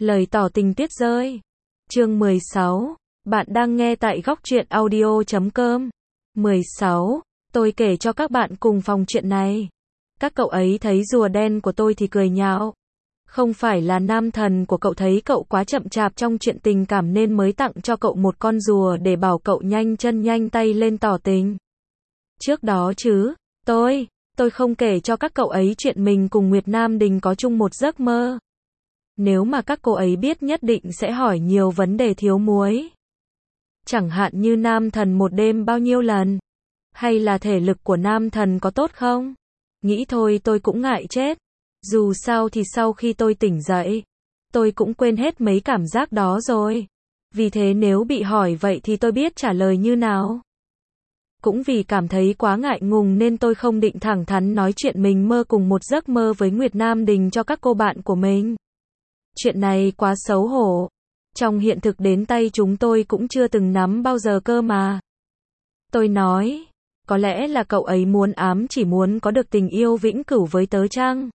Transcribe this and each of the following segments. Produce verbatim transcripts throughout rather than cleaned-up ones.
Lời tỏ tình tuyết rơi. Chương mười sáu. Bạn đang nghe tại góc truyện audio chấm com. mười sáu. Tôi kể cho các bạn cùng phòng chuyện này. Các cậu ấy thấy rùa đen của tôi thì cười nhạo. Không phải là nam thần của cậu thấy cậu quá chậm chạp trong chuyện tình cảm nên mới tặng cho cậu một con rùa để bảo cậu nhanh chân nhanh tay lên tỏ tình. Trước đó chứ, tôi, tôi không kể cho các cậu ấy chuyện mình cùng Nguyệt Nam Đình có chung một giấc mơ. Nếu mà các cô ấy biết nhất định sẽ hỏi nhiều vấn đề thiếu muối. Chẳng hạn như nam thần một đêm bao nhiêu lần? Hay là thể lực của nam thần có tốt không? Nghĩ thôi tôi cũng ngại chết. Dù sao thì sau khi tôi tỉnh dậy, tôi cũng quên hết mấy cảm giác đó rồi. Vì thế nếu bị hỏi vậy thì tôi biết trả lời như nào. Cũng vì cảm thấy quá ngại ngùng nên tôi không định thẳng thắn nói chuyện mình mơ cùng một giấc mơ với Nguyệt Nam Đình cho các cô bạn của mình. Chuyện này quá xấu hổ. Trong hiện thực đến tay chúng tôi cũng chưa từng nắm bao giờ cơ mà. Tôi nói, có lẽ là cậu ấy muốn ám chỉ muốn có được tình yêu vĩnh cửu với tớ chăng?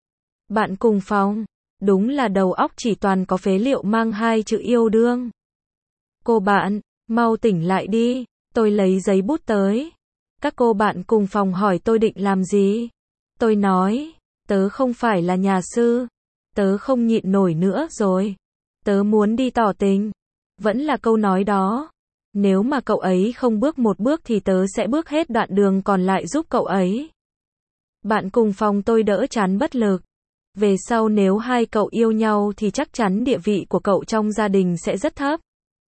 Bạn cùng phòng, đúng là đầu óc chỉ toàn có phế liệu mang hai chữ yêu đương. Cô bạn, mau tỉnh lại đi, tôi lấy giấy bút tới. Các cô bạn cùng phòng hỏi tôi định làm gì? Tôi nói, tớ không phải là nhà sư. Tớ không nhịn nổi nữa rồi. Tớ muốn đi tỏ tình. Vẫn là câu nói đó. Nếu mà cậu ấy không bước một bước thì tớ sẽ bước hết đoạn đường còn lại giúp cậu ấy. Bạn cùng phòng tôi đỡ chán bất lực. Về sau nếu hai cậu yêu nhau thì chắc chắn địa vị của cậu trong gia đình sẽ rất thấp.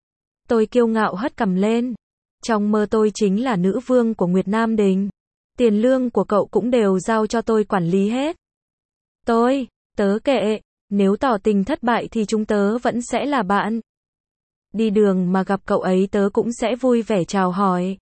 Tôi kiêu ngạo hất cằm lên. Trong mơ tôi chính là nữ vương của Nguyệt Nam Đình. Tiền lương của cậu cũng đều giao cho tôi quản lý hết. Tôi, tớ kệ, nếu tỏ tình thất bại thì chúng tớ vẫn sẽ là bạn. Đi đường mà gặp cậu ấy tớ cũng sẽ vui vẻ chào hỏi.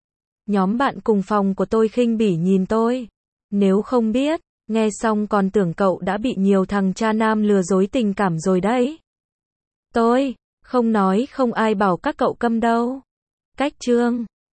Nhóm bạn cùng phòng của tôi khinh bỉ nhìn tôi. Nếu không biết, nghe xong còn tưởng cậu đã bị nhiều thằng cha nam lừa dối tình cảm rồi đấy. Tôi, không nói không ai bảo các cậu câm đâu. Cách chương.